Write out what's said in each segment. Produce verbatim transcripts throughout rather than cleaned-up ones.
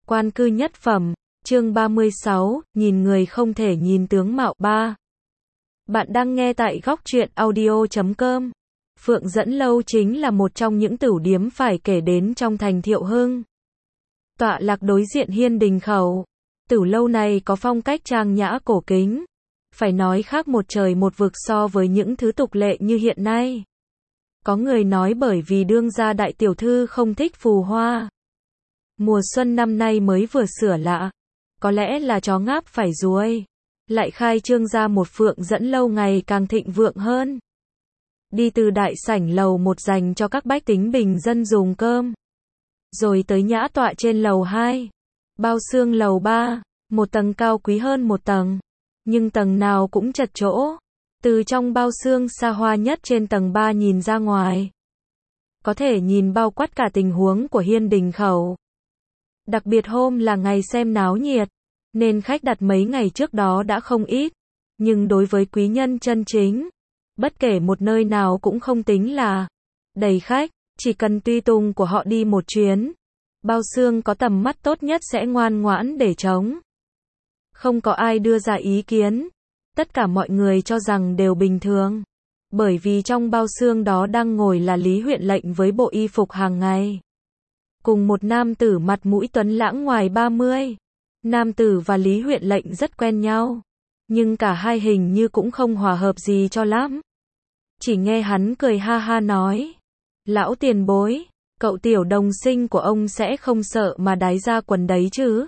Quan cư nhất phẩm, chương ba mươi sáu, nhìn người không thể nhìn tướng mạo. Ba. Bạn đang nghe tại góc truyện audio chấm com. Phượng Dẫn Lâu chính là một trong những tửu điếm phải kể đến trong thành Thiệu Hưng. Tọa lạc đối diện Hiên Đình Khẩu. Tửu lâu này có phong cách trang nhã cổ kính. Phải nói khác một trời một vực so với những thứ tục lệ như hiện nay. Có người nói bởi vì đương gia đại tiểu thư không thích phù hoa. Mùa xuân năm nay mới vừa sửa lạ. Có lẽ là chó ngáp phải ruồi. Lại khai trương ra một Phượng Dẫn Lâu ngày càng thịnh vượng hơn. Đi từ đại sảnh lầu một dành cho các bách tính bình dân dùng cơm. Rồi tới nhã tọa trên lầu hai. Bao xương lầu ba. Một tầng cao quý hơn một tầng. Nhưng tầng nào cũng chật chỗ. Từ trong bao xương xa hoa nhất trên tầng ba nhìn ra ngoài. Có thể nhìn bao quát cả tình huống của Hiên Đình Khẩu. Đặc biệt hôm là ngày xem náo nhiệt. Nên khách đặt mấy ngày trước đó đã không ít. Nhưng đối với quý nhân chân chính, bất kể một nơi nào cũng không tính là đầy khách. Chỉ cần tùy tùng của họ đi một chuyến. Bao xương có tầm mắt tốt nhất sẽ ngoan ngoãn để trống. Không có ai đưa ra ý kiến. Tất cả mọi người cho rằng đều bình thường. Bởi vì trong bao xương đó đang ngồi là Lý Huyện Lệnh với bộ y phục hàng ngày. Cùng một nam tử mặt mũi tuấn lãng ngoài ba mươi. Nam tử và Lý Huyện Lệnh rất quen nhau. Nhưng cả hai hình như cũng không hòa hợp gì cho lắm. Chỉ nghe hắn cười ha ha nói. Lão tiền bối, cậu tiểu đồng sinh của ông sẽ không sợ mà đái ra quần đấy chứ?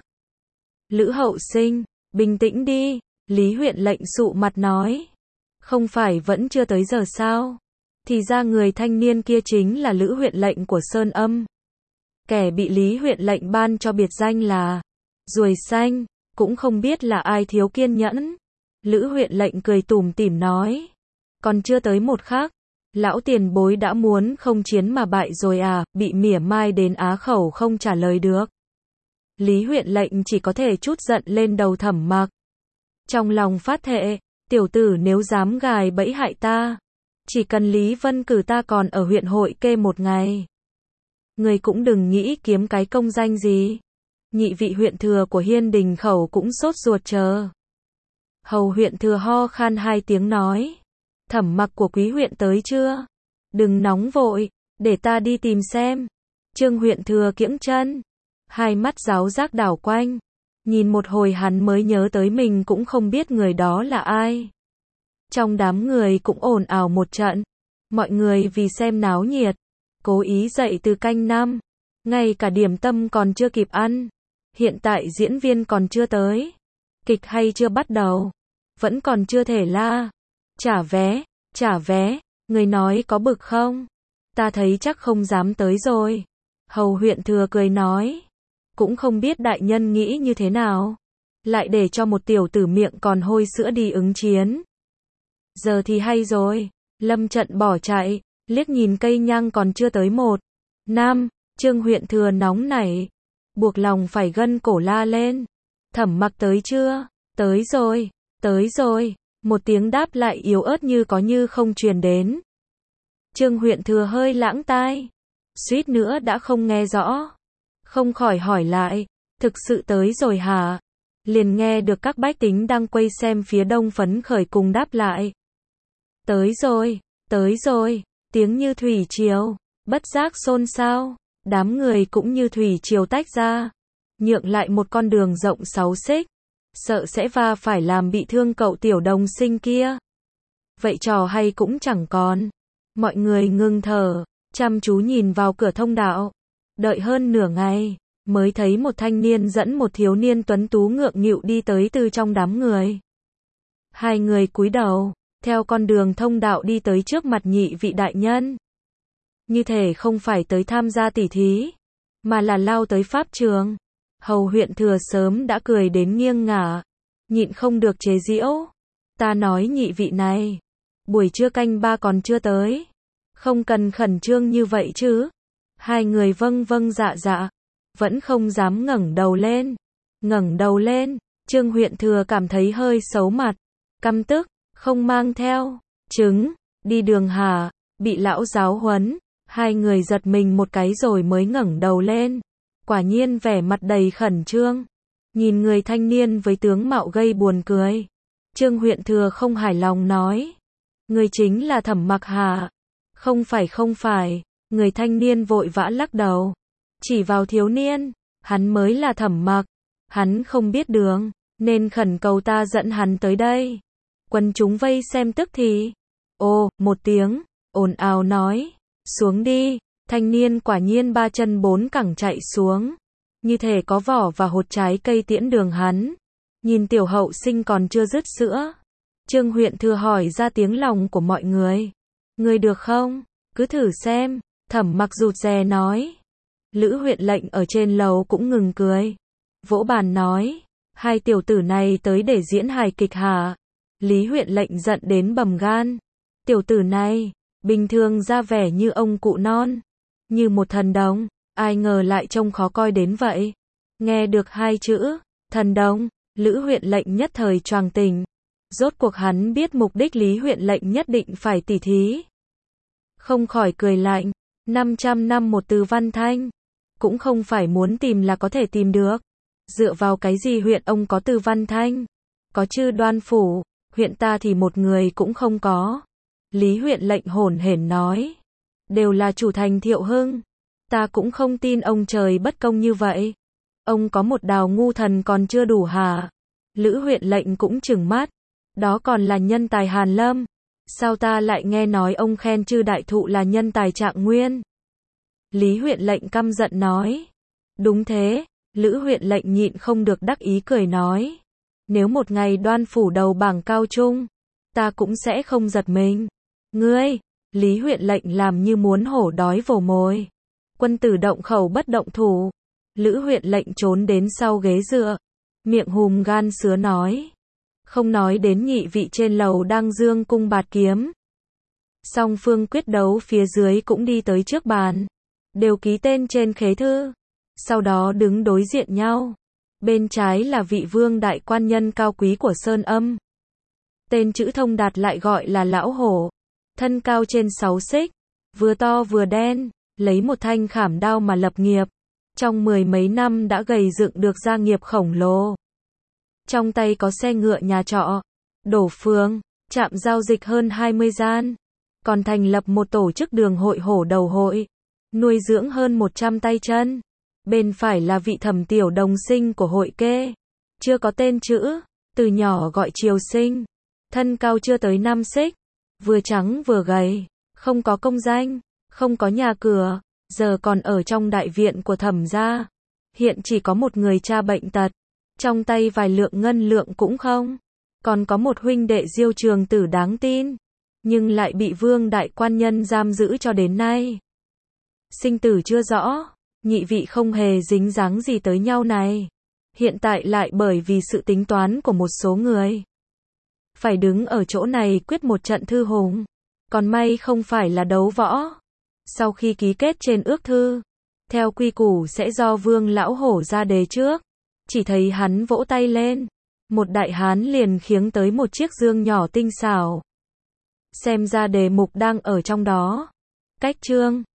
Lữ hậu sinh, bình tĩnh đi. Lý Huyện Lệnh sụ mặt nói. Không phải vẫn chưa tới giờ sao? Thì ra người thanh niên kia chính là Lữ Huyện Lệnh của Sơn Âm. Kẻ bị Lý Huyện Lệnh ban cho biệt danh là ruồi xanh, cũng không biết là ai thiếu kiên nhẫn. Lữ Huyện Lệnh cười tủm tỉm nói. Còn chưa tới một khắc, lão tiền bối đã muốn không chiến mà bại rồi à, bị mỉa mai đến á khẩu không trả lời được. Lý Huyện Lệnh chỉ có thể trút giận lên đầu Thẩm Mặc. Trong lòng phát thệ, tiểu tử nếu dám gài bẫy hại ta, chỉ cần Lý Vân cử ta còn ở huyện hội kê một ngày. Người cũng đừng nghĩ kiếm cái công danh gì. Nhị vị huyện thừa của Hiên Đình Khẩu cũng sốt ruột chờ. Hầu huyện thừa ho khan hai tiếng nói. Thẩm Mặc của quý huyện tới chưa? Đừng nóng vội, để ta đi tìm xem. Trương huyện thừa kiễng chân. Hai mắt giáo giác đảo quanh. Nhìn một hồi hắn mới nhớ tới mình cũng không biết người đó là ai. Trong đám người cũng ồn ào một trận. Mọi người vì xem náo nhiệt. Cố ý dậy từ canh năm. Ngay cả điểm tâm còn chưa kịp ăn. Hiện tại diễn viên còn chưa tới. Kịch hay chưa bắt đầu. Vẫn còn chưa thể la. Trả vé, trả vé. Người nói có bực không? Ta thấy chắc không dám tới rồi. Hầu huyện thừa cười nói. Cũng không biết đại nhân nghĩ như thế nào. Lại để cho một tiểu tử miệng còn hôi sữa đi ứng chiến. Giờ thì hay rồi. Lâm trận bỏ chạy. Liếc nhìn cây nhang còn chưa tới một. Nam, Trương huyện thừa nóng nảy. Buộc lòng phải gân cổ la lên. Thẩm Mặc tới chưa? Tới rồi, tới rồi. Một tiếng đáp lại yếu ớt như có như không truyền đến. Trương huyện thừa hơi lãng tai. Suýt nữa đã không nghe rõ. Không khỏi hỏi lại. Thực sự tới rồi hả? Liền nghe được các bách tính đang quay xem phía đông phấn khởi cùng đáp lại. Tới rồi, tới rồi. Tiếng như thủy triều. Bất giác xôn xao. Đám người cũng như thủy triều tách ra. Nhượng lại một con đường rộng sáu xích. Sợ sẽ va phải làm bị thương cậu tiểu đồng sinh kia. Vậy trò hay cũng chẳng còn. Mọi người ngưng thở. Chăm chú nhìn vào cửa thông đạo. Đợi hơn nửa ngày. Mới thấy một thanh niên dẫn một thiếu niên tuấn tú ngượng nghịu đi tới từ trong đám người. Hai người cúi đầu. Theo con đường thông đạo đi tới trước mặt nhị vị đại nhân. Như thể không phải tới tham gia tỉ thí. Mà là lao tới pháp trường. Hầu huyện thừa sớm đã cười đến nghiêng ngả. Nhịn không được chế giễu. Ta nói nhị vị này. Buổi trưa canh ba còn chưa tới. Không cần khẩn trương như vậy chứ. Hai người vâng vâng dạ dạ. Vẫn không dám ngẩng đầu lên. Ngẩng đầu lên. Trương huyện thừa cảm thấy hơi xấu mặt. Căm tức. Không mang theo. Trứng. Đi đường hả? Bị lão giáo huấn. Hai người giật mình một cái rồi mới ngẩng đầu lên. quả nhiên vẻ mặt đầy khẩn trương. Nhìn người thanh niên với tướng mạo gây buồn cười. Trương Huyện Thừa không hài lòng nói. Người chính là Thẩm Mặc hả? Không phải không phải. Người thanh niên vội vã lắc đầu. Chỉ vào thiếu niên. Hắn mới là Thẩm Mặc. Hắn không biết đường, nên khẩn cầu ta dẫn hắn tới đây. Quần chúng vây xem tức thì. Ồ, một tiếng, ồn ào nói. Xuống đi. Thanh niên quả nhiên ba chân bốn cẳng chạy xuống. Như thể có vỏ và hột trái cây tiễn đường hắn. Nhìn tiểu hậu sinh còn chưa dứt sữa. Trương Huyện Thừa hỏi ra tiếng lòng của mọi người. Người được không? Cứ thử xem. Thẩm Mặc rụt rè nói. Lữ huyện lệnh ở trên lầu cũng ngừng cười. Vỗ bàn nói. Hai tiểu tử này tới để diễn hài kịch hả? Lý huyện lệnh giận đến bầm gan. Tiểu tử này, bình thường ra vẻ như ông cụ non. Như một thần đồng. Ai ngờ lại trông khó coi đến vậy. Nghe được hai chữ, thần đồng, Lữ huyện lệnh nhất thời choàng tỉnh. Rốt cuộc hắn biết mục đích Lý huyện lệnh nhất định phải tỉ thí. Không khỏi cười lạnh. năm trăm năm một từ văn thanh. Cũng không phải muốn tìm là có thể tìm được. Dựa vào cái gì huyện ông có từ văn thanh? Có chư Đoan Phủ, huyện ta thì một người cũng không có. Lý huyện lệnh hổn hển nói. Đều là chủ thành Thiệu Hưng. Ta cũng không tin ông trời bất công như vậy. Ông có một đào ngu thần còn chưa đủ hả? Lữ huyện lệnh cũng trừng mắt. Đó còn là nhân tài Hàn Lâm. Sao ta lại nghe nói ông khen chư đại thụ là nhân tài Trạng Nguyên? Lý huyện lệnh căm giận nói. Đúng thế. Lữ huyện lệnh nhịn không được đắc ý cười nói. Nếu một ngày Đoan Phủ đầu bảng cao trung, ta cũng sẽ không giật mình. Ngươi, Lý huyện lệnh làm như muốn hổ đói vồ mồi. Quân tử động khẩu bất động thủ. Lữ huyện lệnh trốn đến sau ghế dựa. Miệng hùm gan sứa nói. Không nói đến nhị vị trên lầu đang dương cung bạt kiếm. Song phương quyết đấu phía dưới cũng đi tới trước bàn. Đều ký tên trên khế thư. Sau đó đứng đối diện nhau. Bên trái là vị vương đại quan nhân cao quý của Sơn Âm. Tên chữ thông đạt lại gọi là Lão Hổ. Thân cao trên sáu xích. Vừa to vừa đen. Lấy một thanh khảm đao mà lập nghiệp. Trong mười mấy năm đã gầy dựng được gia nghiệp khổng lồ. Trong tay có xe ngựa nhà trọ. Đổ phường. Trạm giao dịch hơn hai mươi gian. Còn thành lập một tổ chức đường hội hổ đầu hội. Nuôi dưỡng hơn một trăm tay chân. Bên phải là vị thẩm tiểu đồng sinh của hội kê. Chưa có tên chữ. Từ nhỏ gọi Triều Sinh. Thân cao chưa tới năm xích. Vừa trắng vừa gầy. Không có công danh. Không có nhà cửa. Giờ còn ở trong đại viện của thẩm gia. Hiện chỉ có một người cha bệnh tật. Trong tay vài lượng ngân lượng cũng không. Còn có một huynh đệ Diêu Trường Tử đáng tin. Nhưng lại bị vương đại quan nhân giam giữ cho đến nay. Sinh tử chưa rõ. Nhị vị không hề dính dáng gì tới nhau này. Hiện tại lại bởi vì sự tính toán của một số người. Phải đứng ở chỗ này quyết một trận thư hùng. Còn may không phải là đấu võ. Sau khi ký kết trên ước thư. Theo quy củ sẽ do vương lão hổ ra đề trước. Chỉ thấy hắn vỗ tay lên. Một đại hán liền khiêng tới một chiếc dương nhỏ tinh xảo. Xem ra đề mục đang ở trong đó. Cách chương.